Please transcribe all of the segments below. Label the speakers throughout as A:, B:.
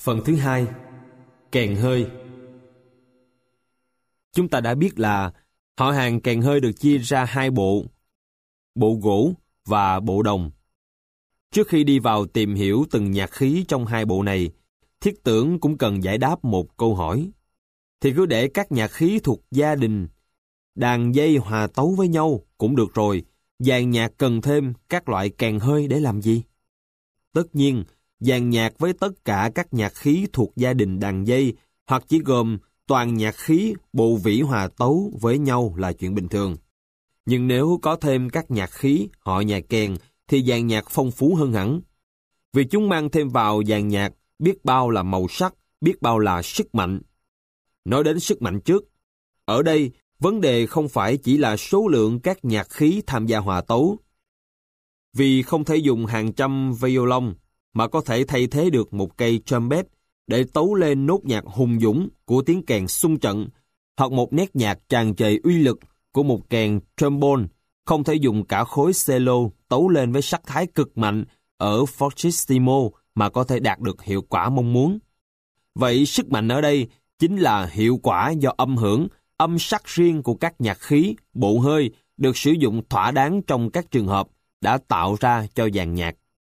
A: Phần thứ hai, kèn hơi. Chúng ta đã biết là họ hàng kèn hơi được chia ra hai bộ, bộ gỗ và bộ đồng. Trước khi đi vào tìm hiểu từng nhạc khí trong hai bộ này, Thiết Tưởng cũng cần giải đáp một câu hỏi. Thì cứ để các nhạc khí thuộc gia đình đàn dây hòa tấu với nhau cũng được rồi, dàn nhạc cần thêm các loại kèn hơi để làm gì? Tất nhiên, dàn nhạc với tất cả các nhạc khí thuộc gia đình đàn dây hoặc chỉ gồm toàn nhạc khí bộ vĩ hòa tấu với nhau là chuyện bình thường. Nhưng nếu có thêm các nhạc khí họ nhà kèn thì dàn nhạc phong phú hơn hẳn. Vì chúng mang thêm vào dàn nhạc biết bao là màu sắc, biết bao là sức mạnh. Nói đến sức mạnh trước, ở đây vấn đề không phải chỉ là số lượng các nhạc khí tham gia hòa tấu. Vì không thể dùng hàng trăm violon mà có thể thay thế được một cây trumpet để tấu lên nốt nhạc hùng dũng của tiếng kèn xung trận, hoặc một nét nhạc tràn trề uy lực của một kèn trombone không thể dùng cả khối cello tấu lên với sắc thái cực mạnh ở fortissimo mà có thể đạt được hiệu quả mong muốn. Vậy sức mạnh ở đây chính là hiệu quả do âm hưởng, âm sắc riêng của các nhạc khí, bộ hơi được sử dụng thỏa đáng trong các trường hợp đã tạo ra cho dàn nhạc.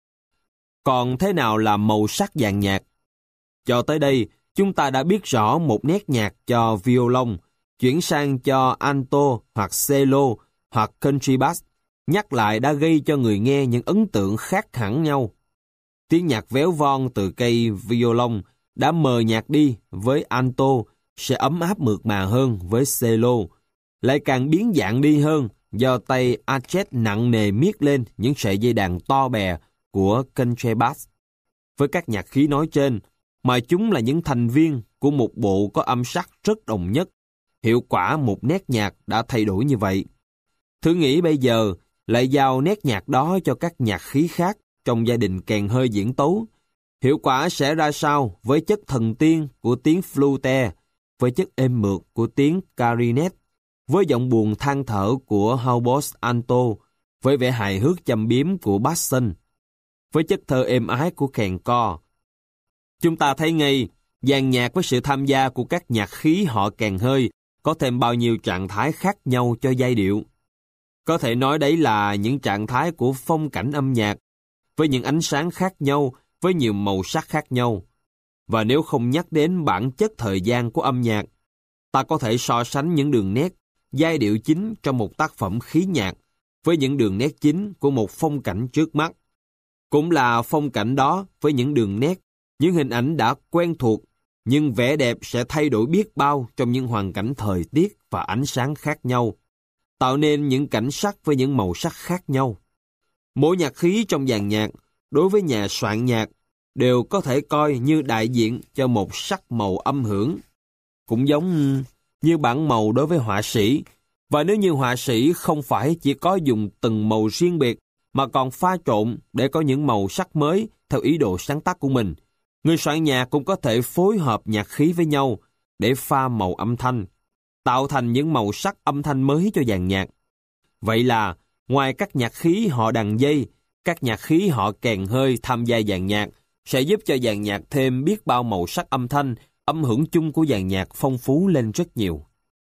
A: Còn thế nào là màu sắc dàn nhạc? Cho tới đây, chúng ta đã biết rõ một nét nhạc cho violon, chuyển sang cho alto hoặc cello hoặc contrabass, nhắc lại đã gây cho người nghe những ấn tượng khác hẳn nhau. Tiếng nhạc véo von từ cây violon đã mờ nhạt đi với alto, sẽ ấm áp mượt mà hơn với cello, lại càng biến dạng đi hơn do tay archet nặng nề miết lên những sợi dây đàn to bè của contrabass. Với các nhạc khí nói trên, mà chúng là những thành viên của một bộ có âm sắc rất đồng nhất, hiệu quả một nét nhạc đã thay đổi như vậy. Thử nghĩ bây giờ lại giao nét nhạc đó cho các nhạc khí khác trong gia đình kèn hơi diễn tấu. Hiệu quả sẽ ra sao với chất thần tiên của tiếng flute, với chất êm mượt của tiếng clarinet, với giọng buồn than thở của hautbox alto, với vẻ hài hước châm biếm của basson, với chất thơ êm ái của kèn co. Chúng ta thấy ngay, dàn nhạc với sự tham gia của các nhạc khí họ kèn hơi có thêm bao nhiêu trạng thái khác nhau cho giai điệu. Có thể nói đấy là những trạng thái của phong cảnh âm nhạc, với những ánh sáng khác nhau, với nhiều màu sắc khác nhau. Và nếu không nhắc đến bản chất thời gian của âm nhạc, ta có thể so sánh những đường nét, giai điệu chính trong một tác phẩm khí nhạc với những đường nét chính của một phong cảnh trước mắt. Cũng là phong cảnh đó với những đường nét, những hình ảnh đã quen thuộc, nhưng vẻ đẹp sẽ thay đổi biết bao trong những hoàn cảnh thời tiết và ánh sáng khác nhau, tạo nên những cảnh sắc với những màu sắc khác nhau. Mỗi nhạc khí trong dàn nhạc, đối với nhà soạn nhạc, đều có thể coi như đại diện cho một sắc màu âm hưởng. Cũng giống như bảng màu đối với họa sĩ, và nếu như họa sĩ không phải chỉ có dùng từng màu riêng biệt, mà còn pha trộn để có những màu sắc mới theo ý đồ sáng tác của mình, người soạn nhạc cũng có thể phối hợp nhạc khí với nhau để pha màu âm thanh, tạo thành những màu sắc âm thanh mới cho dàn nhạc. Vậy là, ngoài các nhạc khí họ đàn dây, các nhạc khí họ kèn hơi tham gia dàn nhạc sẽ giúp cho dàn nhạc thêm biết bao màu sắc âm thanh, âm hưởng chung của dàn nhạc phong phú lên rất nhiều.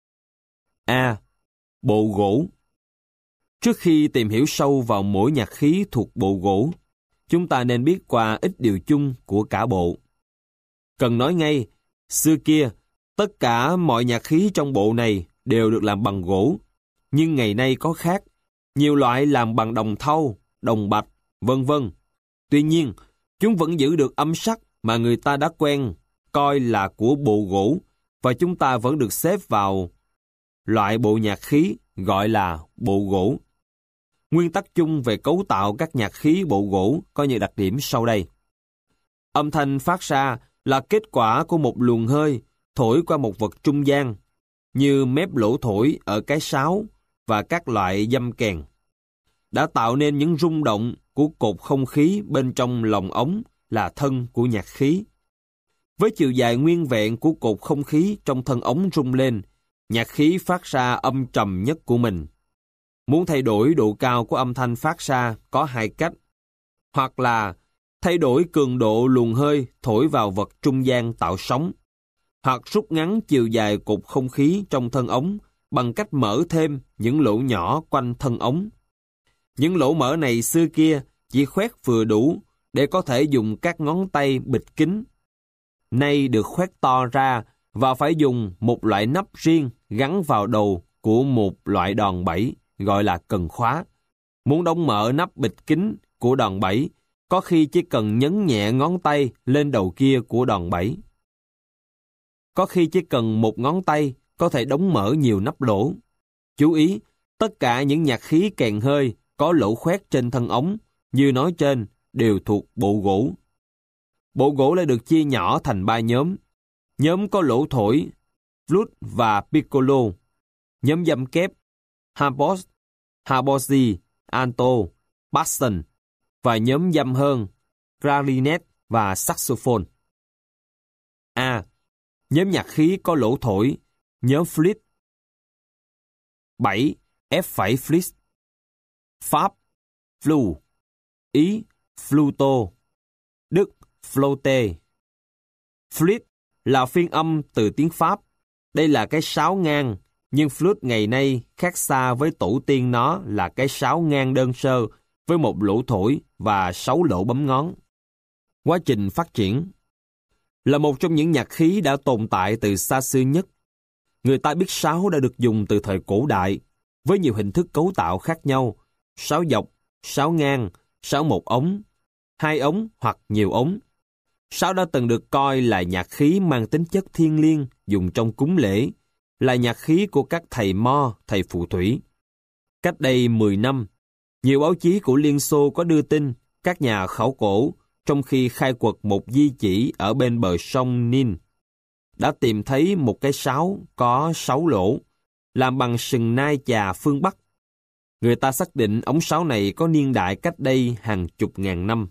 A: A. Bộ gỗ. Trước khi tìm hiểu sâu vào mỗi nhạc khí thuộc bộ gỗ, chúng ta nên biết qua ít điều chung của cả bộ. Cần nói ngay, xưa kia, tất cả mọi nhạc khí trong bộ này đều được làm bằng gỗ, nhưng ngày nay có khác, nhiều loại làm bằng đồng thau, đồng bạch, vân vân. Tuy nhiên, chúng vẫn giữ được âm sắc mà người ta đã quen coi là của bộ gỗ, và chúng ta vẫn được xếp vào loại bộ nhạc khí gọi là bộ gỗ. Nguyên tắc chung về cấu tạo các nhạc khí bộ gỗ có những đặc điểm sau đây. Âm thanh phát ra là kết quả của một luồng hơi thổi qua một vật trung gian, như mép lỗ thổi ở cái sáo và các loại dăm kèn, đã tạo nên những rung động của cột không khí bên trong lồng ống là thân của nhạc khí. Với chiều dài nguyên vẹn của cột không khí trong thân ống rung lên, nhạc khí phát ra âm trầm nhất của mình. Muốn thay đổi độ cao của âm thanh phát ra có hai cách, hoặc là thay đổi cường độ luồng hơi thổi vào vật trung gian tạo sóng, hoặc rút ngắn chiều dài cục không khí trong thân ống bằng cách mở thêm những lỗ nhỏ quanh thân ống. Những lỗ mở này xưa kia chỉ khoét vừa đủ để có thể dùng các ngón tay bịt kín. Nay được khoét to ra và phải dùng một loại nắp riêng gắn vào đầu của một loại đòn bẩy gọi là cần khóa. Muốn đóng mở nắp bịt kín của đòn bẩy, có khi chỉ cần nhấn nhẹ ngón tay lên đầu kia của đòn bẩy. Có khi chỉ cần một ngón tay có thể đóng mở nhiều nắp lỗ. Chú ý, tất cả những nhạc khí kèn hơi có lỗ khoét trên thân ống, như nói trên, đều thuộc bộ gỗ. Bộ gỗ lại được chia nhỏ thành 3 nhóm. Nhóm có lỗ thổi, flute và piccolo. Nhóm dăm kép, haboz, habozi, alto, basson. Và nhóm dăm hơn, clarinet và saxophone. A. Nhóm nhạc khí có lỗ thổi, nhóm flute. 7. F' flute. Pháp, flu. Ý, fluto. Đức, flote. Flute là phiên âm từ tiếng Pháp. Đây là cái sáo ngang, nhưng flute ngày nay khác xa với tổ tiên nó là cái sáo ngang đơn sơ với một lỗ thổi và 6 lỗ bấm ngón. Quá trình phát triển là một trong những nhạc khí đã tồn tại từ xa xưa nhất. Người ta biết sáo đã được dùng từ thời cổ đại, với nhiều hình thức cấu tạo khác nhau, sáo dọc, sáo ngang, sáo một ống, 2 ống hoặc nhiều ống. Sáo đã từng được coi là nhạc khí mang tính chất thiêng liêng dùng trong cúng lễ, là nhạc khí của các thầy mo, thầy phù thủy. Cách đây 10 năm, nhiều báo chí của Liên Xô có đưa tin các nhà khảo cổ, trong khi khai quật một di chỉ ở bên bờ sông Nin, đã tìm thấy một cái sáo có 6 lỗ, làm bằng sừng nai chà phương Bắc. Người ta xác định ống sáo này có niên đại cách đây hàng chục ngàn năm.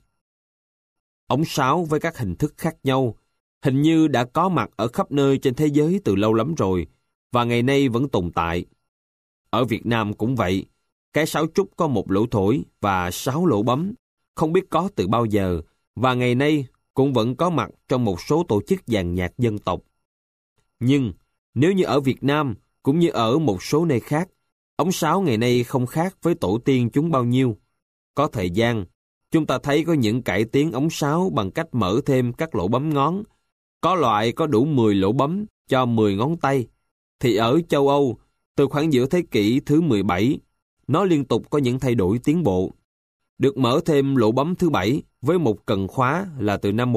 A: Ống sáo với các hình thức khác nhau, hình như đã có mặt ở khắp nơi trên thế giới từ lâu lắm rồi, và ngày nay vẫn tồn tại. Ở Việt Nam cũng vậy, cái sáo trúc có một lỗ thổi và 6 lỗ bấm, không biết có từ bao giờ, và ngày nay cũng vẫn có mặt trong một số tổ chức dàn nhạc dân tộc. Nhưng, nếu như ở Việt Nam, cũng như ở một số nơi khác, ống sáo ngày nay không khác với tổ tiên chúng bao nhiêu. Có thời gian, chúng ta thấy có những cải tiến ống sáo bằng cách mở thêm các lỗ bấm ngón. Có loại có đủ 10 lỗ bấm cho 10 ngón tay. Thì ở châu Âu, từ khoảng giữa thế kỷ thứ 17, nó liên tục có những thay đổi tiến bộ. Được mở thêm lỗ bấm thứ 7 với một cần khóa là từ năm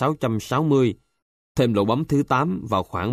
A: 1660, thêm lỗ bấm thứ 8 vào khoảng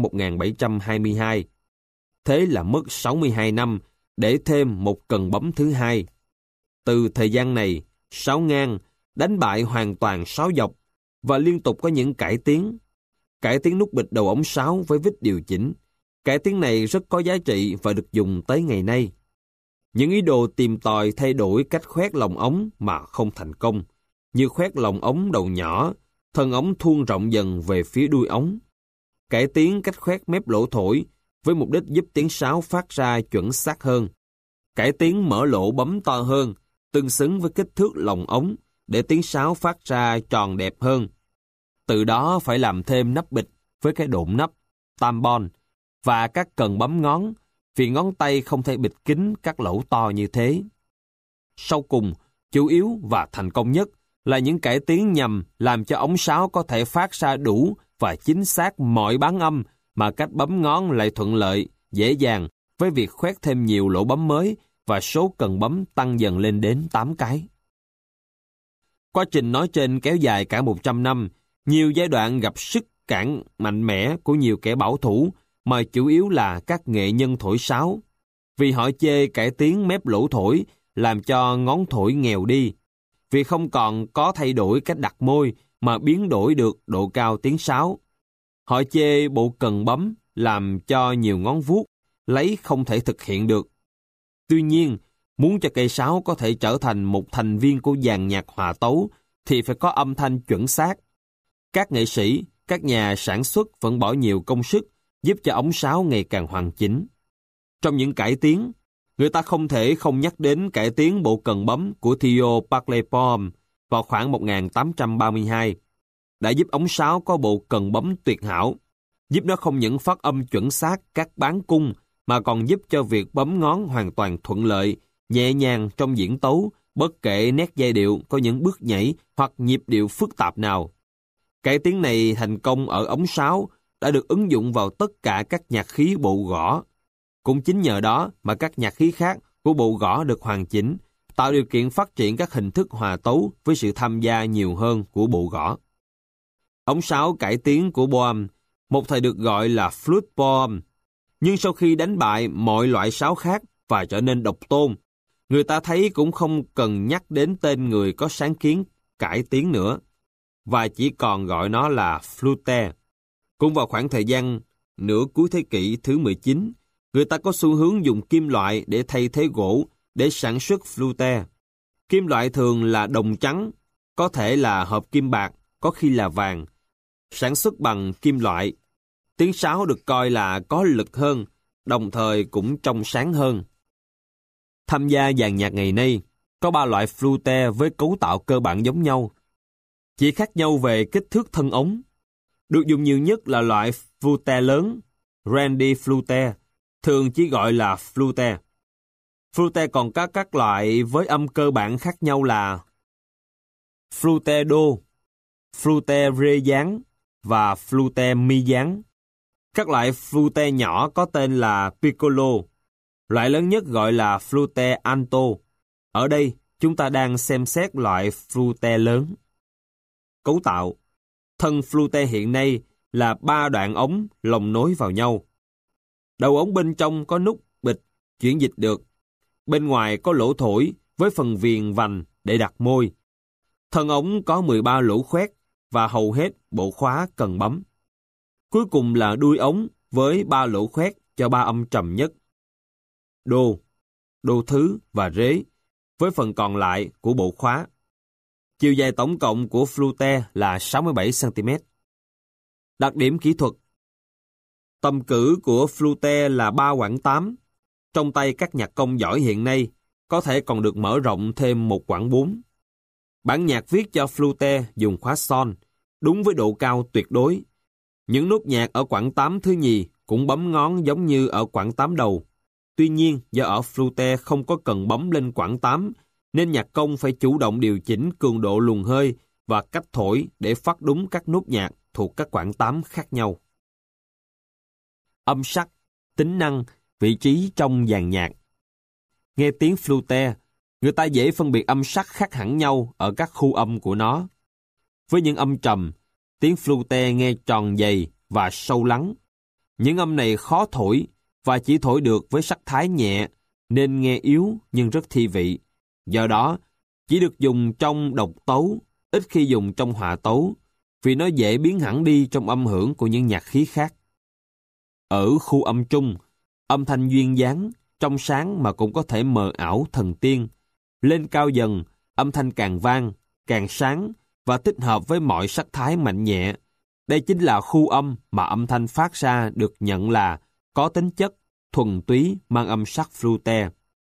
A: 1722. Thế là mất 62 năm để thêm một cần bấm thứ 2. Từ thời gian này, sáo ngang đánh bại hoàn toàn sáo dọc và liên tục có những cải tiến. Cải tiến nút bịch đầu ống sáo với vít điều chỉnh. Cải tiến này rất có giá trị và được dùng tới ngày nay. Những ý đồ tìm tòi thay đổi cách khoét lồng ống mà không thành công, như khoét lồng ống đầu nhỏ, thân ống thuôn rộng dần về phía đuôi ống. Cải tiến cách khoét mép lỗ thổi với mục đích giúp tiếng sáo phát ra chuẩn xác hơn. Cải tiến mở lỗ bấm to hơn, tương xứng với kích thước lồng ống để tiếng sáo phát ra tròn đẹp hơn. Từ đó phải làm thêm nắp bịch với cái độn nắp, tampon và các cần bấm ngón, vì ngón tay không thể bịt kín các lỗ to như thế. Sau cùng, chủ yếu và thành công nhất là những cải tiến nhằm làm cho ống sáo có thể phát ra đủ và chính xác mọi bán âm mà cách bấm ngón lại thuận lợi, dễ dàng với việc khoét thêm nhiều lỗ bấm mới và số cần bấm tăng dần lên đến 8 cái. Quá trình nói trên kéo dài cả 100 năm, nhiều giai đoạn gặp sức cản mạnh mẽ của nhiều kẻ bảo thủ mà chủ yếu là các nghệ nhân thổi sáo, vì họ chê cải tiến mép lỗ thổi làm cho ngón thổi nghèo đi, vì không còn có thay đổi cách đặt môi mà biến đổi được độ cao tiếng sáo. Họ chê bộ cần bấm làm cho nhiều ngón vuốt lấy không thể thực hiện được. Tuy nhiên, muốn cho cây sáo có thể trở thành một thành viên của dàn nhạc hòa tấu thì phải có âm thanh chuẩn xác. Các nghệ sĩ, các nhà sản xuất vẫn bỏ nhiều công sức giúp cho ống sáo ngày càng hoàn chỉnh. Trong những cải tiến, người ta không thể không nhắc đến cải tiến bộ cần bấm của Theo Parleypom vào khoảng 1832, đã giúp ống sáo có bộ cần bấm tuyệt hảo, giúp nó không những phát âm chuẩn xác các bán cung, mà còn giúp cho việc bấm ngón hoàn toàn thuận lợi, nhẹ nhàng trong diễn tấu, bất kể nét giai điệu có những bước nhảy hoặc nhịp điệu phức tạp nào. Cải tiến này thành công ở ống sáo đã được ứng dụng vào tất cả các nhạc khí bộ gõ. Cũng chính nhờ đó mà các nhạc khí khác của bộ gõ được hoàn chỉnh, tạo điều kiện phát triển các hình thức hòa tấu với sự tham gia nhiều hơn của bộ gõ. Ống sáo cải tiến của Boehm một thời được gọi là flute Boehm, nhưng sau khi đánh bại mọi loại sáo khác và trở nên độc tôn, người ta thấy cũng không cần nhắc đến tên người có sáng kiến cải tiến nữa, và chỉ còn gọi nó là flute. Cũng vào khoảng thời gian nửa cuối thế kỷ thứ 19, người ta có xu hướng dùng kim loại để thay thế gỗ để sản xuất flute. Kim loại thường là đồng trắng, có thể là hợp kim bạc, có khi là vàng, sản xuất bằng kim loại. Tiếng sáo được coi là có lực hơn, đồng thời cũng trong sáng hơn. Tham gia dàn nhạc ngày nay, có 3 loại flute với cấu tạo cơ bản giống nhau, chỉ khác nhau về kích thước thân ống. Được dùng nhiều nhất là loại flute lớn, Randy flute, thường chỉ gọi là flute. Flute còn có các loại với âm cơ bản khác nhau là flute do, flute rê dáng và flute mi dáng. Các loại flute nhỏ có tên là piccolo, loại lớn nhất gọi là flute alto. Ở đây, chúng ta đang xem xét loại flute lớn. Cấu tạo: thân flute hiện nay là 3 đoạn ống lồng nối vào nhau. Đầu ống bên trong có nút bịch chuyển dịch được. Bên ngoài có lỗ thổi với phần viền vành để đặt môi. Thân ống có 13 lỗ khoét và hầu hết bộ khóa cần bấm. Cuối cùng là đuôi ống với 3 lỗ khoét cho 3 âm trầm nhất: đô, đô thứ và rế, với phần còn lại của bộ khóa. Chiều dài tổng cộng của flute là 67 cm. Đặc điểm kỹ thuật: tầm cử của flute là 3 quãng 8. Trong tay các nhạc công giỏi hiện nay, có thể còn được mở rộng thêm 1 quãng 4. Bản nhạc viết cho flute dùng khóa son, đúng với độ cao tuyệt đối. Những nốt nhạc ở quãng 8 thứ nhì cũng bấm ngón giống như ở quãng 8 đầu. Tuy nhiên, do ở flute không có cần bấm lên quãng 8, nên nhạc công phải chủ động điều chỉnh cường độ luồng hơi và cách thổi để phát đúng các nốt nhạc thuộc các quãng 8 khác nhau. Âm sắc, tính năng, vị trí trong dàn nhạc. Nghe tiếng flute, người ta dễ phân biệt âm sắc khác hẳn nhau ở các khu âm của nó. Với những âm trầm, tiếng flute nghe tròn dày và sâu lắng. Những âm này khó thổi và chỉ thổi được với sắc thái nhẹ, nên nghe yếu nhưng rất thi vị. Do đó, chỉ được dùng trong độc tấu, ít khi dùng trong hòa tấu, vì nó dễ biến hẳn đi trong âm hưởng của những nhạc khí khác. Ở khu âm trung, âm thanh duyên dáng, trong sáng mà cũng có thể mờ ảo thần tiên. Lên cao dần, âm thanh càng vang, càng sáng và thích hợp với mọi sắc thái mạnh nhẹ. Đây chính là khu âm mà âm thanh phát ra được nhận là có tính chất thuần túy mang âm sắc flute.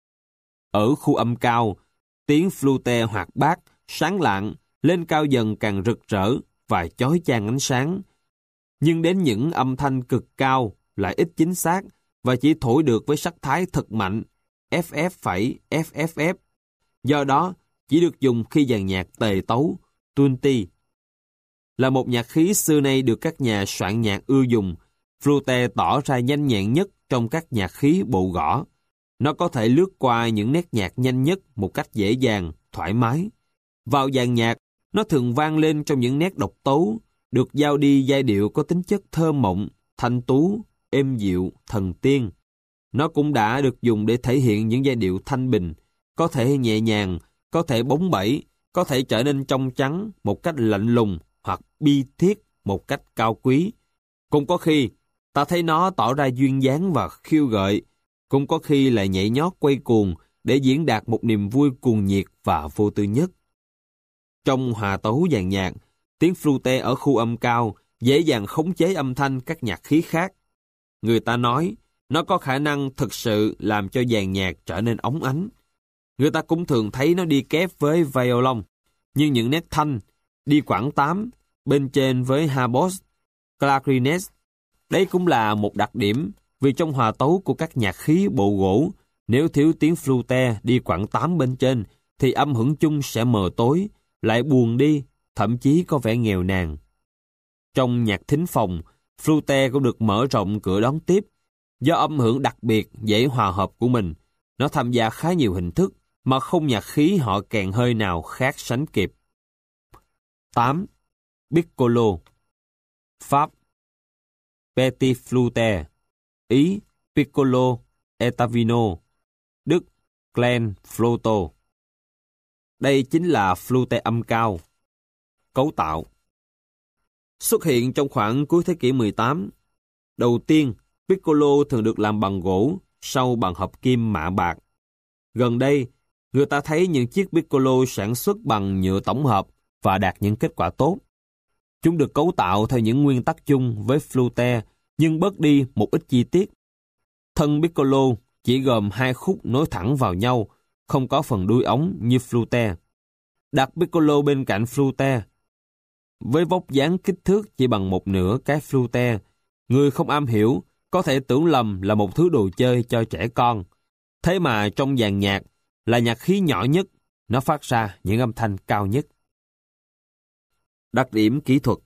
A: Ở khu âm cao, tiếng flute hoạt bát, sáng lạng, lên cao dần càng rực rỡ và chói chang ánh sáng. Nhưng đến những âm thanh cực cao lại ít chính xác và chỉ thổi được với sắc thái thật mạnh, FF phẩy, FFF. Do đó, chỉ được dùng khi dàn nhạc tề tấu, tutti. Là một nhạc khí xưa nay được các nhà soạn nhạc ưa dùng, flute tỏ ra nhanh nhẹn nhất trong các nhạc khí bộ gõ. Nó có thể lướt qua những nét nhạc nhanh nhất một cách dễ dàng, thoải mái. Vào dàn nhạc, nó thường vang lên trong những nét độc tấu, được giao đi giai điệu có tính chất thơ mộng, thanh tú, êm dịu, thần tiên. Nó cũng đã được dùng để thể hiện những giai điệu thanh bình, có thể nhẹ nhàng, có thể bóng bẩy, có thể trở nên trong trắng một cách lạnh lùng hoặc bi thiết một cách cao quý. Cũng có khi, ta thấy nó tỏ ra duyên dáng và khiêu gợi, cũng có khi lại nhảy nhót quay cuồng để diễn đạt một niềm vui cuồng nhiệt và vô tư nhất. Trong hòa tấu dàn nhạc, tiếng flute ở khu âm cao dễ dàng khống chế âm thanh các nhạc khí khác. Người ta nói, nó có khả năng thực sự làm cho dàn nhạc trở nên óng ánh. Người ta cũng thường thấy nó đi kép với violon, Nhưng những nét thanh, đi quãng 8, bên trên với habob, clarinet. Đây cũng là một đặc điểm, vì trong hòa tấu của các nhạc khí bộ gỗ, nếu thiếu tiếng flute đi quãng 8 bên trên, thì âm hưởng chung sẽ mờ tối, lại buồn đi, thậm chí có vẻ nghèo nàn. Trong nhạc thính phòng, flute cũng được mở rộng cửa đón tiếp. Do âm hưởng đặc biệt, dễ hòa hợp của mình, nó tham gia khá nhiều hình thức, mà không nhạc khí họ kèn hơi nào khác sánh kịp. 8. Piccolo. Pháp: Petit flute. Ý: Piccolo Ottavino. Đức: Klein Flauto. Đây chính là flute âm cao. Cấu tạo: xuất hiện trong khoảng cuối thế kỷ 18. Đầu tiên, piccolo thường được làm bằng gỗ, sau bằng hợp kim mạ bạc. Gần đây, người ta thấy những chiếc piccolo sản xuất bằng nhựa tổng hợp và đạt những kết quả tốt. Chúng được cấu tạo theo những nguyên tắc chung với flute, nhưng bớt đi một ít chi tiết. Thân piccolo chỉ gồm 2 khúc nối thẳng vào nhau, không có phần đuôi ống như flute. Đặt piccolo bên cạnh flute, với vóc dáng kích thước chỉ bằng một nửa cái flute, người không am hiểu có thể tưởng lầm là một thứ đồ chơi cho trẻ con. Thế mà trong dàn nhạc là nhạc khí nhỏ nhất, nó phát ra những âm thanh cao nhất. Đặc điểm kỹ thuật: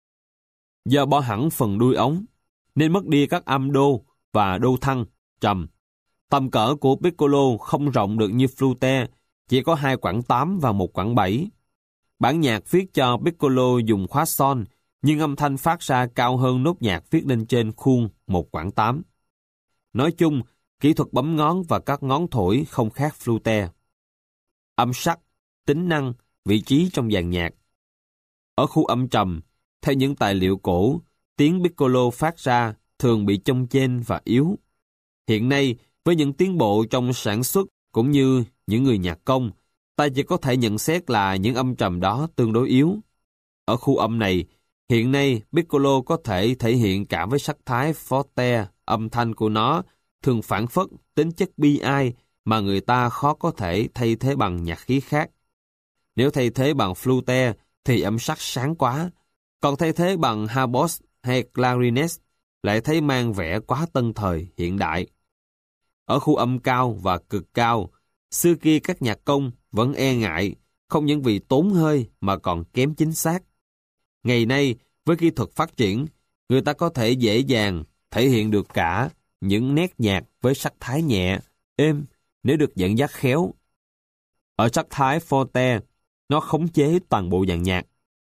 A: do bỏ hẳn phần đuôi ống, nên mất đi các âm đô và đô thăng, trầm. Tầm cỡ của piccolo không rộng được như flute, chỉ có 2 quãng 8 và 1 quãng 7. Bản nhạc viết cho piccolo dùng khóa son, nhưng âm thanh phát ra cao hơn nốt nhạc viết lên trên khuôn 1 quãng 8. Nói chung, kỹ thuật bấm ngón và các ngón thổi không khác flute. Âm sắc, tính năng, vị trí trong dàn nhạc. Ở khu âm trầm, theo những tài liệu cổ, tiếng piccolo phát ra thường bị chông chênh và yếu. Hiện nay, với những tiến bộ trong sản xuất cũng như những người nhạc công, ta chỉ có thể nhận xét là những âm trầm đó tương đối yếu. Ở khu âm này, hiện nay piccolo có thể thể hiện cả với sắc thái forte, âm thanh của nó thường phản phất tính chất bi ai mà người ta khó có thể thay thế bằng nhạc khí khác. Nếu thay thế bằng flute thì âm sắc sáng quá, còn thay thế bằng habob hay clarinet lại thấy mang vẻ quá tân thời, hiện đại. Ở khu âm cao và cực cao, xưa kia các nhạc công vẫn e ngại, không những vì tốn hơi mà còn kém chính xác. Ngày nay, với kỹ thuật phát triển, người ta có thể dễ dàng thể hiện được cả những nét nhạc với sắc thái nhẹ, êm nếu được dẫn dắt khéo. Ở sắc thái forte, nó khống chế toàn bộ dàn nhạc.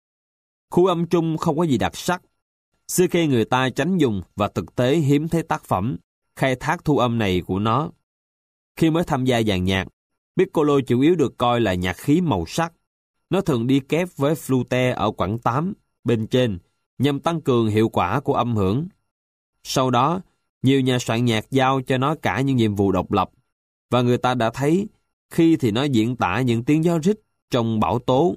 A: Khu âm trung không có gì đặc sắc. Xưa kia người ta tránh dùng và thực tế hiếm thấy tác phẩm khai thác thu âm này của nó. Khi mới tham gia dàn nhạc, piccolo chủ yếu được coi là nhạc khí màu sắc. Nó thường đi kép với flute ở quãng 8 bên trên nhằm tăng cường hiệu quả của âm hưởng. Sau đó, nhiều nhà soạn nhạc giao cho nó cả những nhiệm vụ độc lập, và người ta đã thấy khi thì nó diễn tả những tiếng gió rít trong bão tố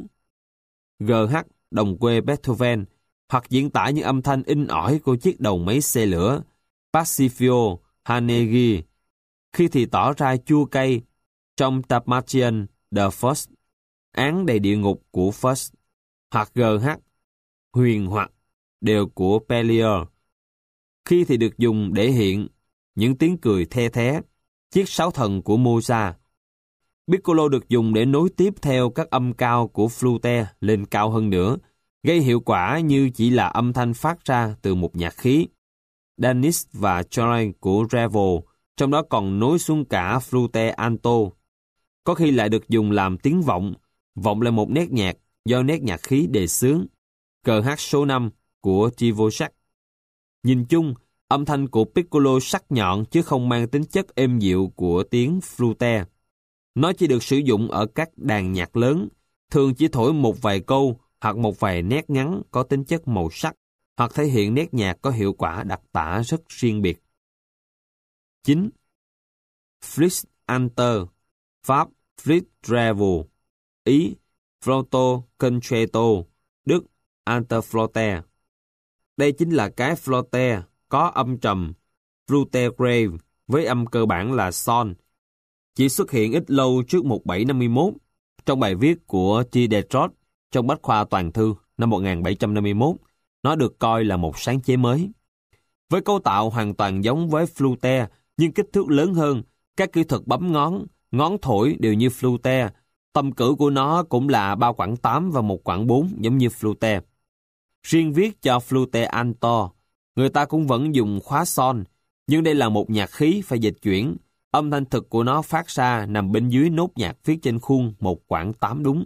A: GH đồng quê Beethoven, hoặc diễn tả những âm thanh in ỏi của chiếc đầu máy xe lửa Parsifal Haneghi, khi thì tỏ ra chua cay trong Tamatian The First, án đầy địa ngục của First, hoặc GH huyền hoặc đều của Pellier, khi thì được dùng để hiện những tiếng cười the thé, chiếc sáo thần của Mozart. Piccolo được dùng để nối tiếp theo các âm cao của flute lên cao hơn nữa, gây hiệu quả như chỉ là âm thanh phát ra từ một nhạc khí. Danis và Chorley của Ravel, trong đó còn nối xuống cả flute alto. Có khi lại được dùng làm tiếng vọng, vọng là một nét nhạc do nét nhạc khí đề xướng. GH số 5 của Dvořák. Nhìn chung, âm thanh của piccolo sắc nhọn chứ không mang tính chất êm dịu của tiếng flute. Nó chỉ được sử dụng ở các đàn nhạc lớn, thường chỉ thổi một vài câu hoặc một vài nét ngắn có tính chất màu sắc, hoặc thể hiện nét nhạc có hiệu quả đặc tả rất riêng biệt. 9. Fritz Alter, Pháp Fritz Ravel, Ý Flauto Concerto, Đức Alter Flaute. Đây chính là cái flaute có âm trầm, flute grave, với âm cơ bản là son. Chỉ xuất hiện ít lâu trước 1751 trong bài viết của Diderot trong Bách khoa Toàn thư năm 1751, nó được coi là một sáng chế mới. Với cấu tạo hoàn toàn giống với flute, nhưng kích thước lớn hơn, các kỹ thuật bấm ngón, ngón thổi đều như flute. Tầm cử của nó cũng là 3 quãng 8 và 1 quãng 4 giống như flute. Riêng viết cho flute alto, người ta cũng vẫn dùng khóa son, nhưng đây là một nhạc khí phải dịch chuyển. Âm thanh thực của nó phát ra nằm bên dưới nốt nhạc viết trên khuôn 1 quãng 8 đúng.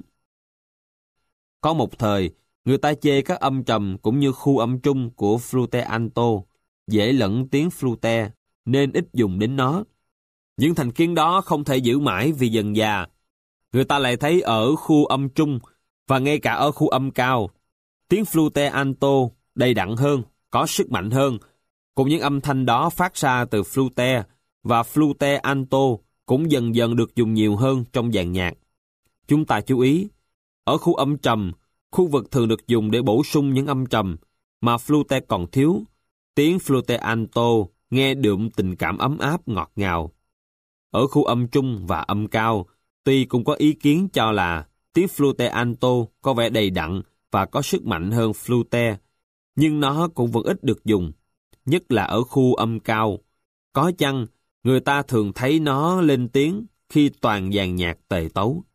A: Có một thời, người ta chê các âm trầm cũng như khu âm trung của flute alto dễ lẫn tiếng flute, nên ít dùng đến nó. Những thành kiến đó không thể giữ mãi vì dần già. Người ta lại thấy ở khu âm trung và ngay cả ở khu âm cao, tiếng flute alto đầy đặn hơn, có sức mạnh hơn, cùng những âm thanh đó phát ra từ flute, và flute alto cũng dần dần được dùng nhiều hơn trong dàn nhạc. Chúng ta chú ý, ở khu âm trầm, khu vực thường được dùng để bổ sung những âm trầm mà flute còn thiếu. Tiếng flute alto nghe đượm tình cảm ấm áp ngọt ngào. Ở khu âm trung và âm cao, tuy cũng có ý kiến cho là tiếng flute alto có vẻ đầy đặn và có sức mạnh hơn flute, nhưng nó cũng vẫn ít được dùng, nhất là ở khu âm cao. Có chăng, người ta thường thấy nó lên tiếng khi toàn dàn nhạc tề tấu.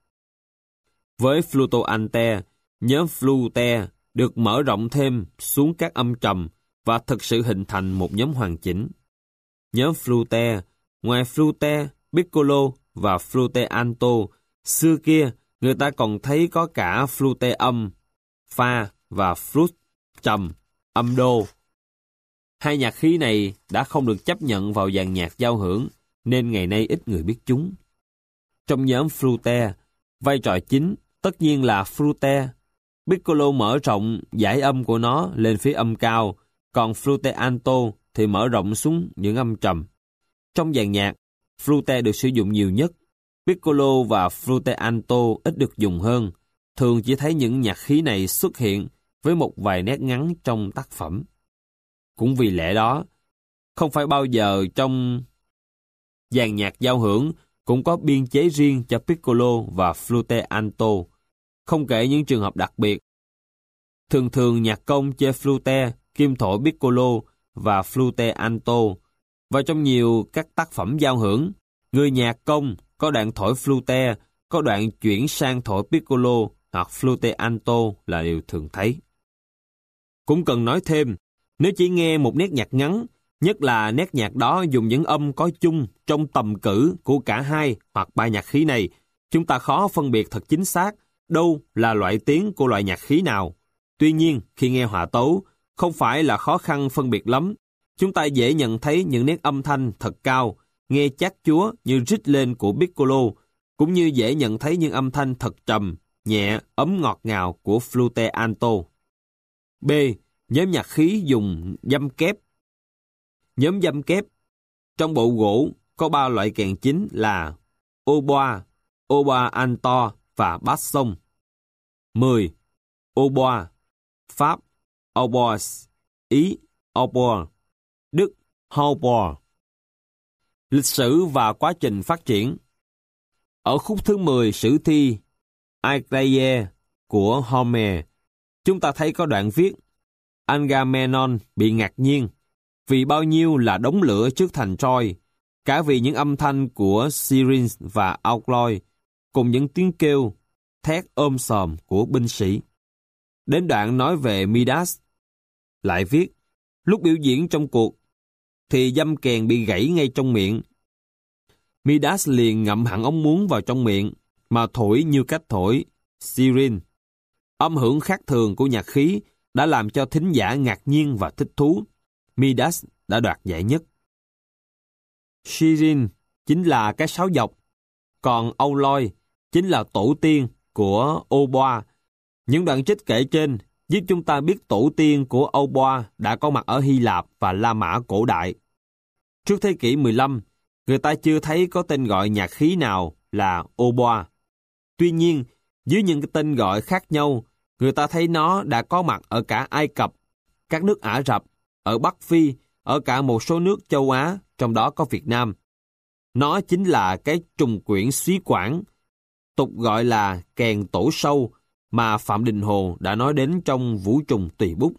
A: Với fluto ante, nhóm flute được mở rộng thêm xuống các âm trầm và thực sự hình thành một nhóm hoàn chỉnh. Nhóm flute, ngoài flute, piccolo và flute alto, xưa kia người ta còn thấy có cả flute âm, fa và flute trầm, âm đô. Hai nhạc khí này đã không được chấp nhận vào dàn nhạc giao hưởng, nên ngày nay ít người biết chúng. Trong nhóm flute, vai trò chính tất nhiên là flute. Piccolo mở rộng dải âm của nó lên phía âm cao, còn flute alto thì mở rộng xuống những âm trầm. Trong dàn nhạc, flute được sử dụng nhiều nhất. Piccolo và flute alto ít được dùng hơn. Thường chỉ thấy những nhạc khí này xuất hiện với một vài nét ngắn trong tác phẩm. Cũng vì lẽ đó, không phải bao giờ trong dàn nhạc giao hưởng cũng có biên chế riêng cho piccolo và flute alto, không kể những trường hợp đặc biệt. Thường thường nhạc công chơi flute, kim thổi piccolo và flute alto, và trong nhiều các tác phẩm giao hưởng, người nhạc công có đoạn thổi flute, có đoạn chuyển sang thổi piccolo hoặc flute alto là điều thường thấy. Cũng cần nói thêm, nếu chỉ nghe một nét nhạc ngắn, nhất là nét nhạc đó dùng những âm có chung trong tầm cử của cả hai hoặc ba nhạc khí này, chúng ta khó phân biệt thật chính xác đâu là loại tiếng của loại nhạc khí nào. Tuy nhiên, khi nghe hòa tấu, không phải là khó khăn phân biệt lắm. Chúng ta dễ nhận thấy những nét âm thanh thật cao, nghe chát chúa như rít lên của piccolo, cũng như dễ nhận thấy những âm thanh thật trầm, nhẹ, ấm ngọt ngào của flute alto. B. Nhóm nhạc khí dùng dăm kép. Nhóm dăm kép. Trong bộ gỗ có 3 loại kèn chính là hautbois, hautbois alto và basson. 10. Hautbois. Pháp, hautbois. Ý, hautbois. Đức, hautbois. Lịch sử và quá trình phát triển. Ở khúc thứ 10 sử thi Aegae của Homer, chúng ta thấy có đoạn viết: Agamemnon bị ngạc nhiên vì bao nhiêu là đống lửa trước thành Troy, cả vì những âm thanh của Syrinx và Aucloy, cùng những tiếng kêu, thét ôm sòm của binh sĩ. Đến đoạn nói về Midas, lại viết: lúc biểu diễn trong cuộc, thì dăm kèn bị gãy ngay trong miệng. Midas liền ngậm hẳn ống muống vào trong miệng, mà thổi như cách thổi Syrinx. Âm hưởng khác thường của nhạc khí đã làm cho thính giả ngạc nhiên và thích thú. Midas đã đoạt giải nhất. Syrinx chính là cái sáo dọc, còn Aucloy chính là tổ tiên của hautbois. Những đoạn trích kể trên giúp chúng ta biết tổ tiên của hautbois đã có mặt ở Hy Lạp và La Mã cổ đại. Trước thế kỷ 15, người ta chưa thấy có tên gọi nhạc khí nào là hautbois. Tuy nhiên, dưới những cái tên gọi khác nhau, người ta thấy nó đã có mặt ở cả Ai Cập, các nước Ả Rập, ở Bắc Phi, ở cả một số nước châu Á, trong đó có Việt Nam. Nó chính là cái trùng quyển xúy quản, tục gọi là kèn tổ sâu, mà Phạm Đình Hồ đã nói đến trong Vũ Trùng Tùy Bút.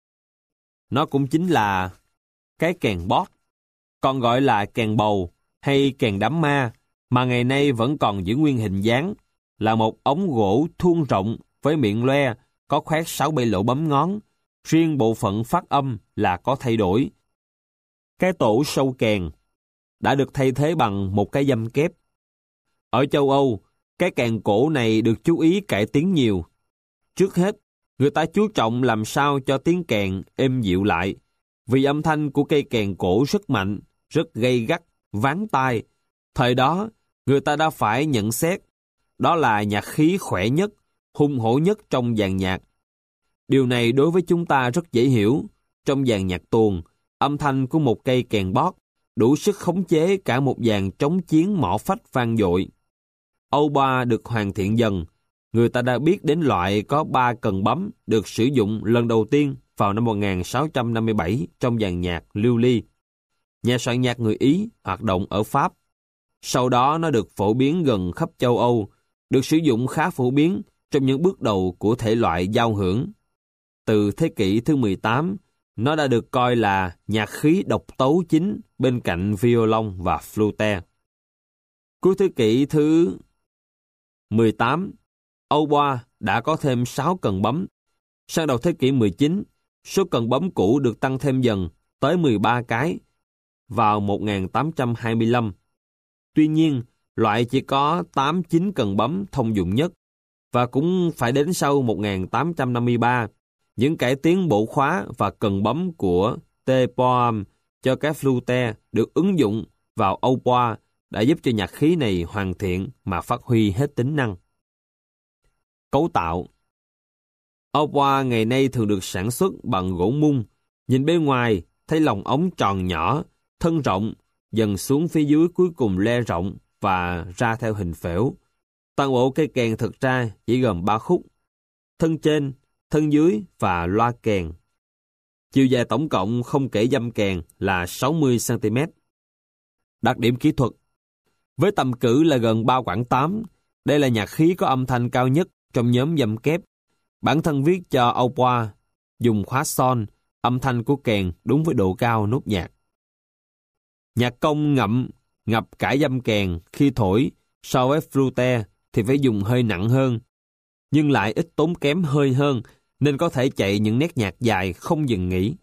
A: Nó cũng chính là cái kèn bót, còn gọi là kèn bầu hay kèn đám ma, mà ngày nay vẫn còn giữ nguyên hình dáng, là một ống gỗ thuôn rộng với miệng loe, có khoét 6-7 lỗ bấm ngón, riêng bộ phận phát âm là có thay đổi. Cái tổ sâu kèn đã được thay thế bằng một cái dăm kép. Ở châu Âu, cái kèn cổ này được chú ý cải tiến nhiều. Trước hết, người ta chú trọng làm sao cho tiếng kèn êm dịu lại, vì âm thanh của cây kèn cổ rất mạnh, rất gay gắt, ván tai. Thời đó, người ta đã phải nhận xét, đó là nhạc khí khỏe nhất, hung hổ nhất trong dàn nhạc. Điều này đối với chúng ta rất dễ hiểu. Trong dàn nhạc tuồng, âm thanh của một cây kèn bót đủ sức khống chế cả một dàn trống chiến mõ phách vang dội. Hautbois được hoàn thiện dần. Người ta đã biết đến loại có 3 cần bấm được sử dụng lần đầu tiên vào năm 1657 trong dàn nhạc lưu ly. Nhà soạn nhạc người Ý hoạt động ở Pháp. Sau đó nó được phổ biến gần khắp châu Âu, được sử dụng khá phổ biến trong những bước đầu của thể loại giao hưởng. Từ thế kỷ thứ 18, nó đã được coi là nhạc khí độc tấu chính bên cạnh violon và flute. Cuối thế kỷ thứ 18, Hautbois đã có thêm 6 cần bấm. Sang đầu thế kỷ 19, số cần bấm cũ được tăng thêm dần tới 13 cái vào 1825. Tuy nhiên, loại chỉ có 8-9 cần bấm thông dụng nhất, và cũng phải đến sau 1853, những cải tiến bộ khóa và cần bấm của T. Boehm cho cái flute được ứng dụng vào Hautbois đã giúp cho nhạc khí này hoàn thiện mà phát huy hết tính năng. Cấu tạo. Hautbois ngày nay thường được sản xuất bằng gỗ mung. Nhìn bên ngoài, thấy lồng ống tròn nhỏ, thân rộng, dần xuống phía dưới cuối cùng le rộng và ra theo hình phễu. Toàn bộ cây kèn thực ra chỉ gồm 3 khúc: thân trên, thân dưới và loa kèn. Chiều dài tổng cộng không kể dăm kèn là 60 cm. Đặc điểm kỹ thuật. Với tầm cử là gần 3 quãng 8, đây là nhạc khí có âm thanh cao nhất trong nhóm dăm kép. Bản thân viết cho Hautbois dùng khóa son, âm thanh của kèn đúng với độ cao nốt nhạc. Nhạc công ngập cả dăm kèn khi thổi so với flute thì phải dùng hơi nặng hơn, nhưng lại ít tốn kém hơi hơn, nên có thể chạy những nét nhạc dài không dừng nghỉ.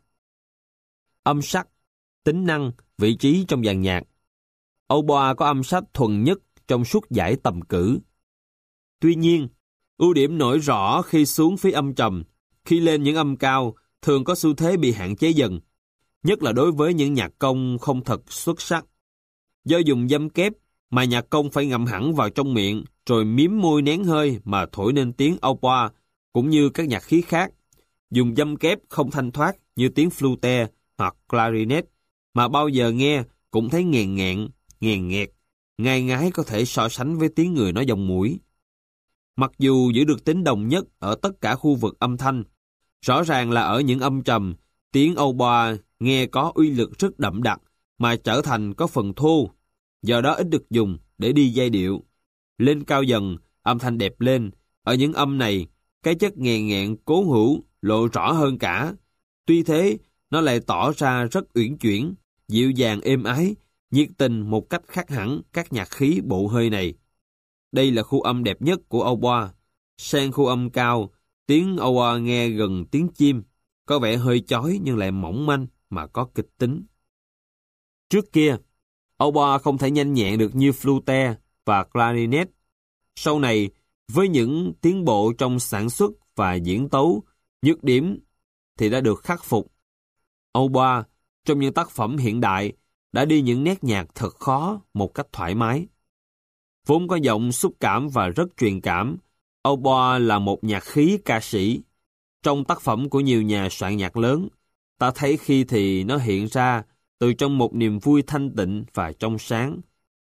A: Âm sắc, tính năng, vị trí trong dàn nhạc. Hautbois có âm sắc thuần nhất trong suốt dải tầm cử. Tuy nhiên, ưu điểm nổi rõ khi xuống phía âm trầm, khi lên những âm cao thường có xu thế bị hạn chế dần, nhất là đối với những nhạc công không thật xuất sắc. Do dùng dăm kép mà nhạc công phải ngậm hẳn vào trong miệng rồi miếm môi nén hơi mà thổi nên tiếng Hautbois, cũng như các nhạc khí khác. Dùng dăm kép không thanh thoát như tiếng flute hoặc clarinet, mà bao giờ nghe cũng thấy nghèn nghẹn, nghèn nghẹt, ngai ngái, có thể so sánh với tiếng người nói dòng mũi. Mặc dù giữ được tính đồng nhất ở tất cả khu vực âm thanh, rõ ràng là ở những âm trầm, tiếng Hautbois nghe có uy lực rất đậm đặc mà trở thành có phần thô, do đó ít được dùng để đi giai điệu. Lên cao dần, âm thanh đẹp lên. Ở những âm này, cái chất nghèn nghẹn cố hữu lộ rõ hơn cả. Tuy thế, nó lại tỏ ra rất uyển chuyển, dịu dàng êm ái, nhiệt tình một cách khác hẳn các nhạc khí bộ hơi này. Đây là khu âm đẹp nhất của Hautbois. Sang khu âm cao, tiếng Hautbois nghe gần tiếng chim, có vẻ hơi chói nhưng lại mỏng manh mà có kịch tính. Trước kia, Hautbois không thể nhanh nhẹn được như flute và clarinet. Sau này, với những tiến bộ trong sản xuất và diễn tấu, nhược điểm thì đã được khắc phục. Hautbois, trong những tác phẩm hiện đại, đã đi những nét nhạc thật khó một cách thoải mái. Vốn có giọng xúc cảm và rất truyền cảm, Hautbois là một nhạc khí ca sĩ. Trong tác phẩm của nhiều nhà soạn nhạc lớn, ta thấy khi thì nó hiện ra từ trong một niềm vui thanh tịnh và trong sáng,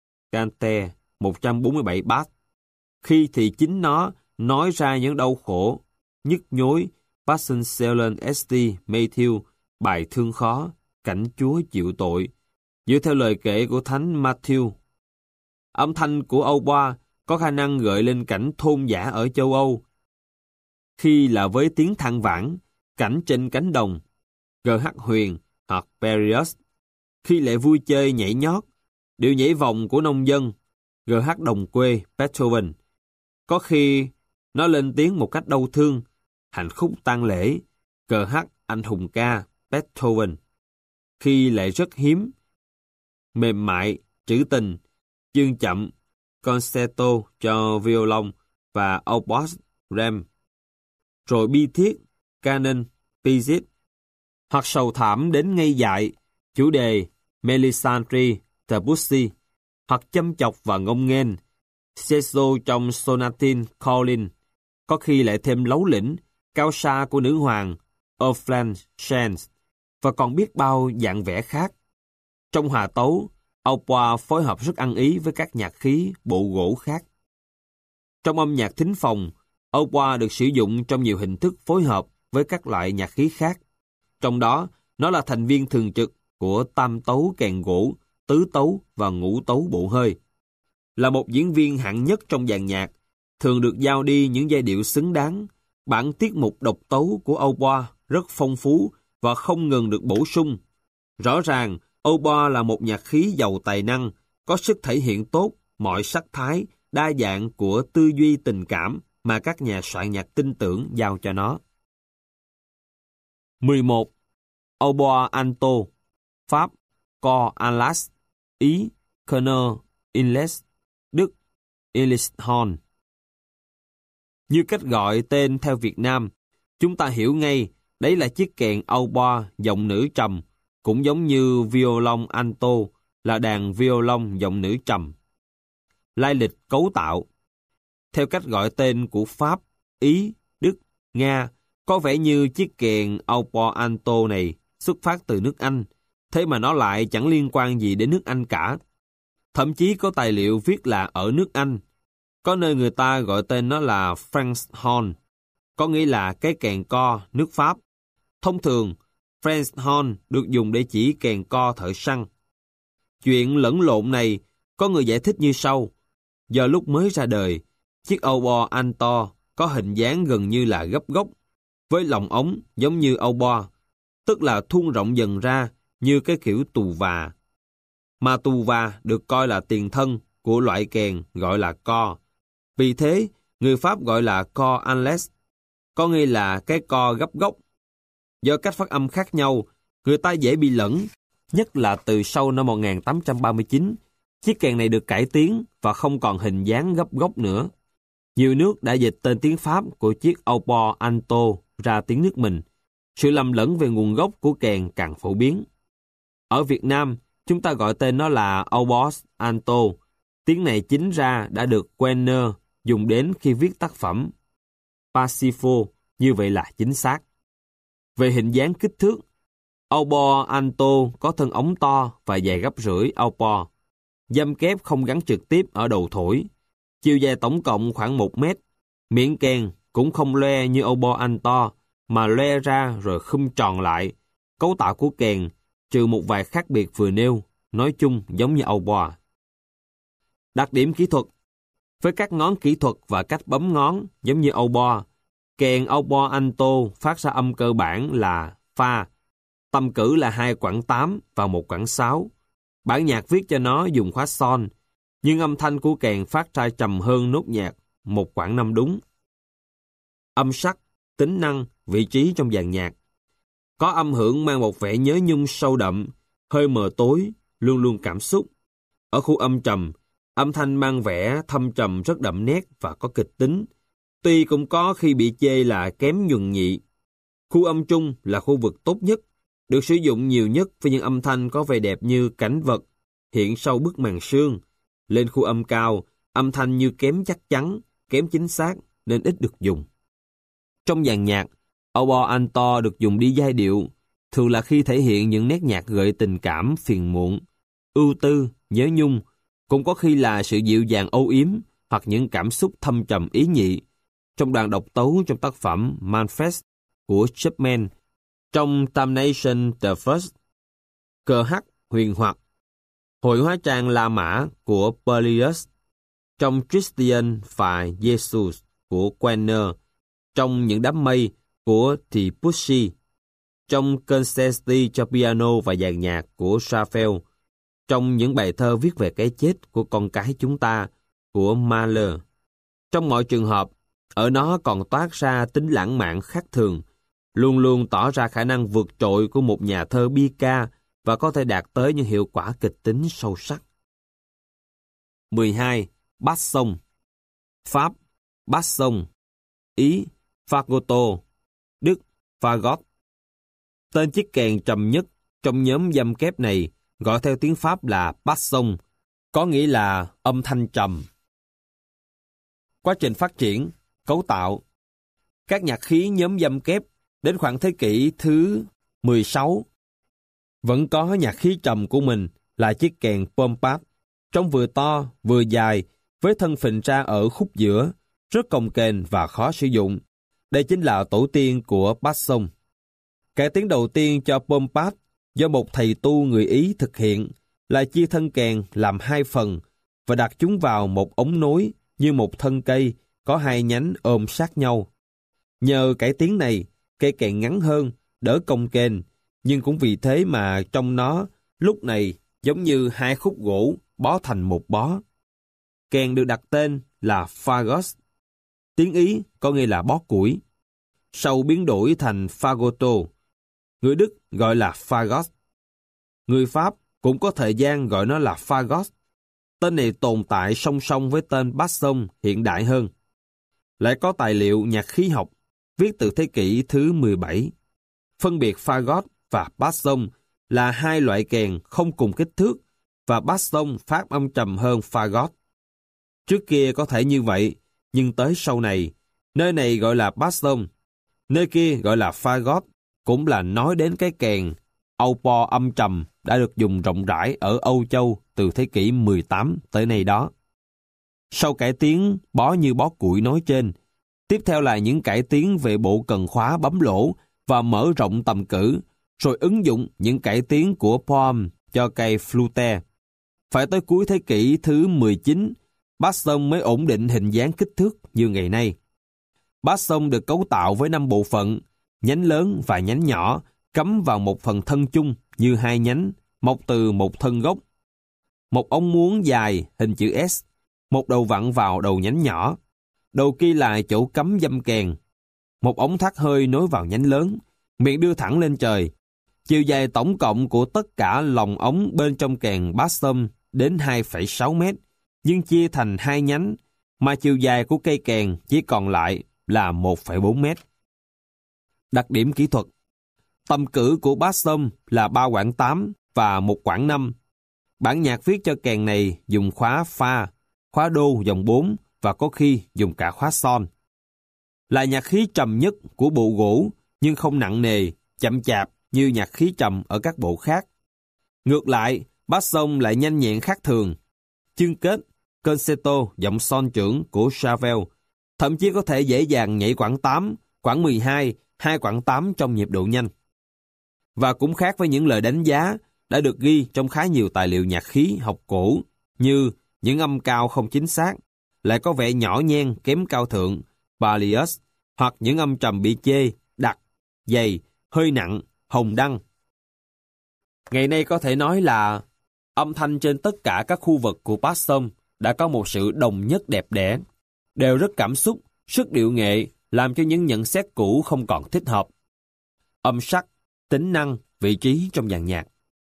A: Cante 147 bass. Khi thì chính nó nói ra những đau khổ, nhức nhối, Passion Selen St. Matthew, bài thương khó, cảnh Chúa chịu tội, dựa theo lời kể của Thánh Matthew. Âm thanh của Hautbois có khả năng gợi lên cảnh thôn dã ở châu Âu. khi là với tiếng than vãn, cảnh trên cánh đồng, GH Huyền hoặc Berlioz, khi lại vui chơi nhảy nhót, điệu nhảy vòng của nông dân, GH Đồng quê Beethoven. Có khi nó lên tiếng một cách đau thương, hạnh khúc tang lễ, GH Anh hùng ca Beethoven. Khi lại rất hiếm, mềm mại, trữ tình, chương chậm, concerto cho violon và oboe rem, rồi bi thiết, canon, pizzit, hoặc sầu thảm đến ngây dại, chủ đề Melisandre Debussy, hoặc châm chọc và ngông nghênh, scherzo trong Sonatine Collin, có khi lại thêm lấu lĩnh, cao sa của nữ hoàng Orphan Chance, và còn biết bao dạng vẻ khác. Trong hòa tấu, hautbois phối hợp rất ăn ý với các nhạc khí bộ gỗ khác. Trong âm nhạc thính phòng, hautbois được sử dụng trong nhiều hình thức phối hợp với các loại nhạc khí khác. Trong đó, nó là thành viên thường trực của tam tấu kèn gỗ, tứ tấu và ngũ tấu bộ hơi. Là một diễn viên hạng nhất trong dàn nhạc, thường được giao đi những giai điệu xứng đáng. Bản tiết mục độc tấu của hautbois rất phong phú và không ngừng được bổ sung. Rõ ràng, hautbois là một nhạc khí giàu tài năng, có sức thể hiện tốt mọi sắc thái, đa dạng của tư duy tình cảm mà các nhà soạn nhạc tin tưởng giao cho nó. 11. Hautbois alto, Pháp, Cor Anlas, Ý, Körner Inles, Đức, Ilishorn. Như cách gọi tên theo Việt Nam, chúng ta hiểu ngay đấy là chiếc kèn hautbois giọng nữ trầm, cũng giống như violon alto là đàn violon giọng nữ trầm. Lai lịch cấu tạo. Theo cách gọi tên của Pháp, Ý, Đức, Nga, có vẻ như chiếc kèn hautbois alto này xuất phát từ nước Anh, thế mà nó lại chẳng liên quan gì đến nước Anh cả. Thậm chí có tài liệu viết là ở nước Anh. Có nơi người ta gọi tên nó là French horn, có nghĩa là cái kèn co nước Pháp. Thông thường, French horn được dùng để chỉ kèn co thợ săn. Chuyện lẫn lộn này có người giải thích như sau. Do lúc mới ra đời, chiếc hautbois alto có hình dáng gần như là gấp gốc, với lồng ống giống như hautbois, tức là thun rộng dần ra như cái kiểu tù và. Mà tù và được coi là tiền thân của loại kèn gọi là co. Vì thế, người Pháp gọi là cor anles, có nghĩa là cái co gấp gốc. Do cách phát âm khác nhau, người ta dễ bị lẫn, nhất là từ sau năm 1839, chiếc kèn này được cải tiến và không còn hình dáng gấp gốc nữa. Nhiều nước đã dịch tên tiếng Pháp của chiếc hautbois alto ra tiếng nước mình. Sự lầm lẫn về nguồn gốc của kèn càng phổ biến. Ở Việt Nam, chúng ta gọi tên nó là hautbois alto. Tiếng này chính ra đã được Wagner dùng đến khi viết tác phẩm Parsifal, như vậy là chính xác. Về hình dáng kích thước, hautbois alto có thân ống to và dài gấp rưỡi hautbois. Dăm kép không gắn trực tiếp ở đầu thổi. Chiều dài tổng cộng khoảng 1 mét. Miệng kèn cũng không loe như hautbois alto, mà loe ra rồi khum tròn lại. Cấu tạo của kèn, trừ một vài khác biệt vừa nêu, nói chung giống như hautbois. Đặc điểm kỹ thuật. Với các ngón kỹ thuật và cách bấm ngón giống như hautbois, kèn hautbois alto phát ra âm cơ bản là fa, tầm cử là 2 quãng 8 và 1 quãng 6. Bản nhạc viết cho nó dùng khóa son, nhưng âm thanh của kèn phát ra trầm hơn nốt nhạc 1 quãng 5 đúng. Âm sắc, tính năng, vị trí trong dàn nhạc. Có âm hưởng mang một vẻ nhớ nhung sâu đậm, hơi mờ tối, luôn luôn cảm xúc. Ở khu âm trầm, âm thanh mang vẻ thâm trầm rất đậm nét và có kịch tính, tuy cũng có khi bị chê là kém nhuần nhị. Khu âm trung là khu vực tốt nhất, được sử dụng nhiều nhất với những âm thanh có vẻ đẹp như cảnh vật, hiện sau bức màn sương. Lên khu âm cao, âm thanh như kém chắc chắn, kém chính xác nên ít được dùng. Trong dàn nhạc, hautbois alto được dùng đi giai điệu, thường là khi thể hiện những nét nhạc gợi tình cảm phiền muộn, ưu tư, nhớ nhung, cũng có khi là sự dịu dàng âu yếm hoặc những cảm xúc thâm trầm ý nhị. Trong đoạn độc tấu trong tác phẩm Manifest của Chapman, trong Damnation the First, CH huyền hoặc, hội hóa trang La Mã của Berlioz, trong Christian và Jesus của Wagner, trong những đám mây của Debussy, trong concerti cho piano và dàn nhạc của Ravel, trong những bài thơ viết về cái chết của con cái chúng ta của Mahler. Trong mọi trường hợp, ở nó còn toát ra tính lãng mạn khác thường, luôn luôn tỏ ra khả năng vượt trội của một nhà thơ bi ca và có thể đạt tới những hiệu quả kịch tính sâu sắc. 12. Basson. Pháp, Basson. Ý, Fagotto. Đức, Fagot. Tên chiếc kèn trầm nhất trong nhóm dăm kép này gọi theo tiếng Pháp là Basson, có nghĩa là âm thanh trầm. Quá trình phát triển, cấu tạo. Các nhạc khí nhóm dăm kép đến khoảng thế kỷ thứ 16 vẫn có nhạc khí trầm của mình là chiếc kèn pompat, trông vừa to vừa dài với thân phình ra ở khúc giữa, rất cồng kềnh và khó sử dụng. Đây chính là tổ tiên của Basson. Cải tiến đầu tiên cho pompat do một thầy tu người Ý thực hiện là chia thân kèn làm hai phần và đặt chúng vào một ống nối như một thân cây có hai nhánh ôm sát nhau. Nhờ cải tiến này, cây kèn ngắn hơn, đỡ cồng kềnh, nhưng cũng vì thế mà trong nó lúc này giống như hai khúc gỗ bó thành một bó. Kèn được đặt tên là Fagot, tiếng Ý có nghĩa là bó củi, sau biến đổi thành Fagotto. Người Đức gọi là Fagot. Người Pháp cũng có thời gian gọi nó là Fagot. Tên này tồn tại song song với tên Basson hiện đại hơn. Lại có tài liệu nhạc khí học viết từ thế kỷ thứ 17. Phân biệt Fagot và Basson là hai loại kèn không cùng kích thước và Basson phát âm trầm hơn Fagot. Trước kia có thể như vậy, nhưng tới sau này, nơi này gọi là Basson, nơi kia gọi là Fagot, cũng là nói đến cái kèn Âu-po âm trầm đã được dùng rộng rãi ở Âu Châu từ thế kỷ 18 tới nay đó. Sau cải tiến bó như bó củi nói trên, tiếp theo là những cải tiến về bộ cần khóa bấm lỗ và mở rộng tầm cử, rồi ứng dụng những cải tiến của Pomme cho cây flute. Phải tới cuối thế kỷ thứ 19, Basson mới ổn định hình dáng kích thước như ngày nay. Basson được cấu tạo với 5 bộ phận, nhánh lớn và nhánh nhỏ, cắm vào một phần thân chung như hai nhánh, mọc từ một thân gốc. Một ống muống dài hình chữ S, một đầu vặn vào đầu nhánh nhỏ. Đầu kia là chỗ cắm dăm kèn. Một ống thoát hơi nối vào nhánh lớn, miệng đưa thẳng lên trời. Chiều dài tổng cộng của tất cả lòng ống bên trong kèn Basson đến 2,6 mét, nhưng chia thành hai nhánh, mà chiều dài của cây kèn chỉ còn lại là 1,4 mét. Đặc điểm kỹ thuật. Tầm cử của Basson là 3 quãng 8 và 1 quãng 5. Bản nhạc viết cho kèn này dùng khóa Fa, khóa đô dòng 4 và có khi dùng cả khóa son. Là nhạc khí trầm nhất của bộ gỗ, nhưng không nặng nề, chậm chạp như nhạc khí trầm ở các bộ khác. Ngược lại, Basson lại nhanh nhẹn khác thường. Chương kết, concerto giọng son trưởng của Ravel, thậm chí có thể dễ dàng nhảy quãng 8, quãng 12, 2 quãng 8 trong nhịp độ nhanh. Và cũng khác với những lời đánh giá đã được ghi trong khá nhiều tài liệu nhạc khí học cổ, như những âm cao không chính xác, lại có vẻ nhỏ nhen kém cao thượng, Barlius, hoặc những âm trầm bị chê, đặc, dày, hơi nặng, hồng đăng. Ngày nay có thể nói là âm thanh trên tất cả các khu vực của Basson đã có một sự đồng nhất đẹp đẽ, đều rất cảm xúc, sức điệu nghệ, làm cho những nhận xét cũ không còn thích hợp. Âm sắc, tính năng, vị trí trong dàn nhạc.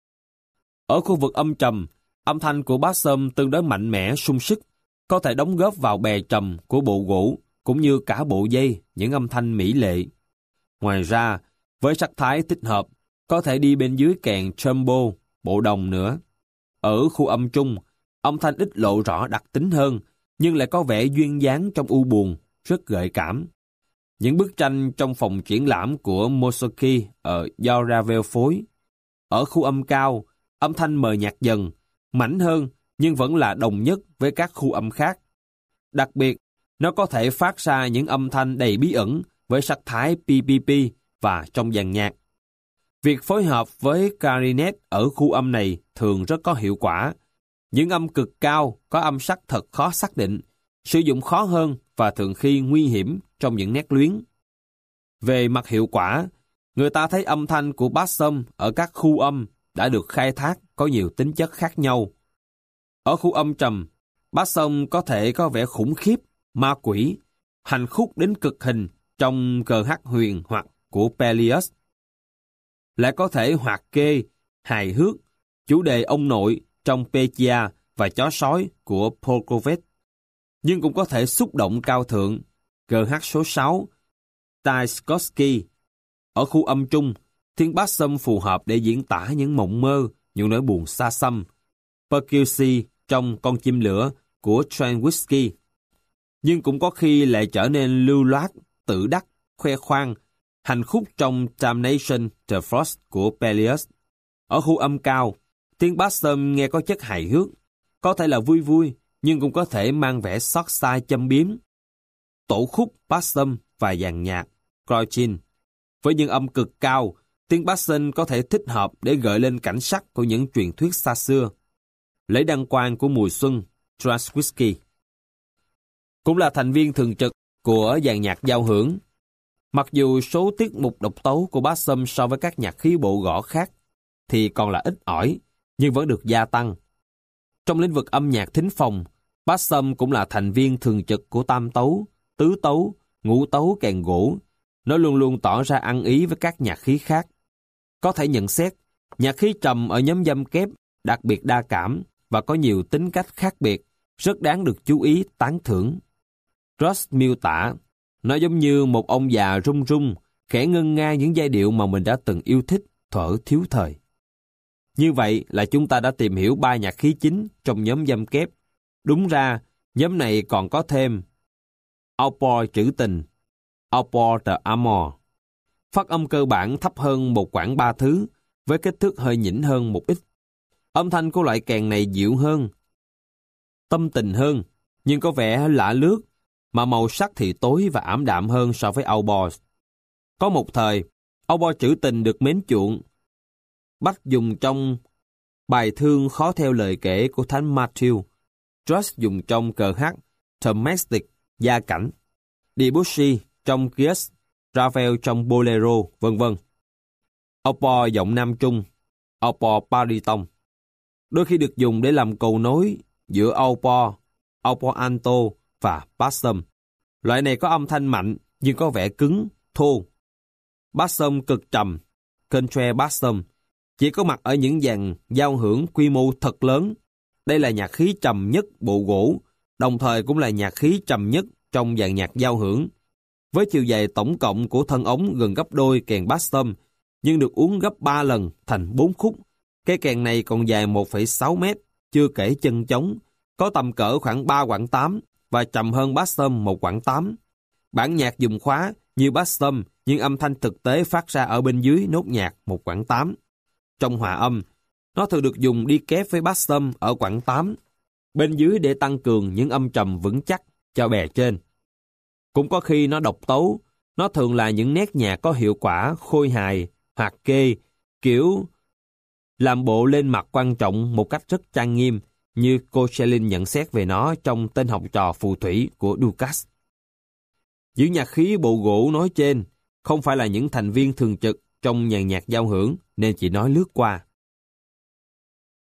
A: Ở khu vực âm trầm, âm thanh của Basson tương đối mạnh mẽ, sung sức, có thể đóng góp vào bè trầm của bộ gỗ, cũng như cả bộ dây, những âm thanh mỹ lệ. Ngoài ra, với sắc thái thích hợp, có thể đi bên dưới kèn trombo, bộ đồng nữa. Ở khu âm trung, âm thanh ít lộ rõ đặc tính hơn, nhưng lại có vẻ duyên dáng trong u buồn, rất gợi cảm. Những bức tranh trong phòng triển lãm của Mosoki do Ravel phối. Ở khu âm cao, âm thanh mờ nhạt dần, mảnh hơn nhưng vẫn là đồng nhất với các khu âm khác. Đặc biệt, nó có thể phát ra những âm thanh đầy bí ẩn với sắc thái PPP và trong dàn nhạc. Việc phối hợp với clarinet ở khu âm này thường rất có hiệu quả. Những âm cực cao có âm sắc thật khó xác định, sử dụng khó hơn và thường khi nguy hiểm trong những nét luyến. Về mặt hiệu quả, người ta thấy âm thanh của bassum ở các khu âm đã được khai thác có nhiều tính chất khác nhau. Ở khu âm trầm, bassum có thể có vẻ khủng khiếp, ma quỷ, hành khúc đến cực hình trong cờ hát huyền hoặc của Pelleas. Lại có thể hoạt kê, hài hước, chủ đề ông nội trong Pekia và chó sói của Prokofiev. Nhưng cũng có thể xúc động cao thượng, GH số 6, Tchaikovsky. Ở khu âm trung, tiếng bassum phù hợp để diễn tả những mộng mơ, những nỗi buồn xa xăm. Percusi trong Con chim lửa của Stravinsky. Nhưng cũng có khi lại trở nên lưu loát, tự đắc, khoe khoang, hành khúc trong Damnation the Frost của Pelleas. Ở khu âm cao, tiếng bassum nghe có chất hài hước, có thể là vui vui, nhưng cũng có thể mang vẻ xót xa châm biếm. Tổ khúc bassum và dàn nhạc, Krochin. Với những âm cực cao, tiếng bassum có thể thích hợp để gợi lên cảnh sắc của những truyền thuyết xa xưa. Lễ đăng quang của mùa xuân, Stravinsky. Cũng là thành viên thường trực của dàn nhạc giao hưởng. Mặc dù số tiết mục độc tấu của bassum so với các nhạc khí bộ gõ khác thì còn là ít ỏi, nhưng vẫn được gia tăng. Trong lĩnh vực âm nhạc thính phòng, bassum cũng là thành viên thường trực của tam tấu, tứ tấu, ngũ tấu kèn gỗ. Nó luôn luôn tỏ ra ăn ý với các nhạc khí khác. Có thể nhận xét, nhạc khí trầm ở nhóm dăm kép đặc biệt đa cảm và có nhiều tính cách khác biệt, rất đáng được chú ý tán thưởng. Ross miêu tả, nó giống như một ông già rung rung, khẽ ngân nga những giai điệu mà mình đã từng yêu thích, thuở thiếu thời. Như vậy là chúng ta đã tìm hiểu 3 nhạc khí chính trong nhóm dăm kép. Đúng ra, nhóm này còn có thêm Aupor trữ tình, Aupor de Amour. Phát âm cơ bản thấp hơn một quãng 3 thứ, với kích thước hơi nhỉnh hơn một ít. Âm thanh của loại kèn này dịu hơn, tâm tình hơn, nhưng có vẻ lạ lướt, mà màu sắc thì tối và ảm đạm hơn so với Aupor. Có một thời, Aupor trữ tình được mến chuộng. Bach dùng trong bài thương khó theo lời kể của Thánh Matthew, Strauss dùng trong cờ hát Domestic, gia cảnh, Debussy trong Gies, Ravel trong Bolero, vân vân. Aupor giọng nam trung, Aupor baritone, đôi khi được dùng để làm cầu nối giữa Aupor, Aupor alto và bassum. Loại này có âm thanh mạnh nhưng có vẻ cứng, thô. Bassum cực trầm, contrabassum, chỉ có mặt ở những dàn giao hưởng quy mô thật lớn. Đây là nhạc khí trầm nhất bộ gỗ, đồng thời cũng là nhạc khí trầm nhất trong dàn nhạc giao hưởng. Với chiều dài tổng cộng của thân ống gần gấp đôi kèn bassum, nhưng được uốn gấp 3 lần thành 4 khúc. Cái kèn này còn dài 1,6 mét, chưa kể chân trống, có tầm cỡ khoảng 3 quãng 8 và trầm hơn bassum 1 quãng 8. Bản nhạc dùng khóa như bassum, nhưng âm thanh thực tế phát ra ở bên dưới nốt nhạc 1 quãng 8. Trong hòa âm, nó thường được dùng đi kép với bassum ở quãng 8, bên dưới để tăng cường những âm trầm vững chắc cho bè trên. Cũng có khi nó độc tấu, nó thường là những nét nhạc có hiệu quả khôi hài, hoạt kê, kiểu làm bộ lên mặt quan trọng một cách rất trang nghiêm, như Koechlin nhận xét về nó trong Tên học trò phù thủy của Dukas. Những nhạc khí bộ gỗ nói trên không phải là những thành viên thường trực trong dàn nhạc giao hưởng nên chỉ nói lướt qua.